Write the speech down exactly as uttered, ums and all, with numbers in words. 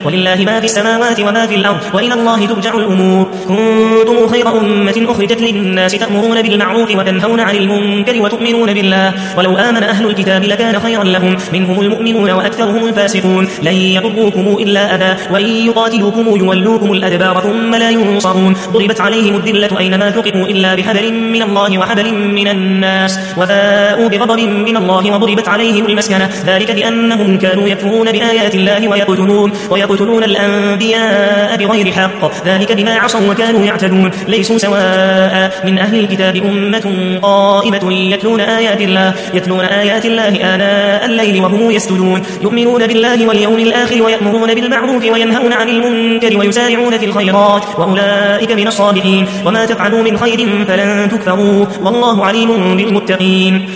ولله ما في السماوات وما في الأرض وإلى الله ترجع الأمور. كنتم خير أمة أخرجت للناس تأمرون بالمعروف وتنهون عن المنكر وتؤمنون بالله ولو آمن أهل الكتاب لكان خيرا لهم منهم المؤمنون وأكثرهم الفاسقون. لن يضروكم إلا أذى وإن يقاتلوكم يولوكم الأدبار ثم لا ينصرون. ضربت عليهم الذلة أينما ثقفوا إلا بحبل من الله وحبل من الناس وباءوا بغضب من الله وضربت عليهم المسكنة ذلك بأنهم كانوا يكفرون بآيات الله ويقتلون ويقتلون الأنبياء بغير حق ذلك بما عصوا وكانوا يعتدون. ليسوا سواء من أهل الكتاب أمة قائمة يتلون آيات الله يتلون آيات الله آناء الليل وهم يسجدون يؤمنون بالله واليوم الآخر ويأمرون بالمعروف وينهون عن المنكر ويسارعون في الخيرات وأولئك من الصالحين. وما تفعلوا من خير فلن تكفروه والله عليم بالمتقين.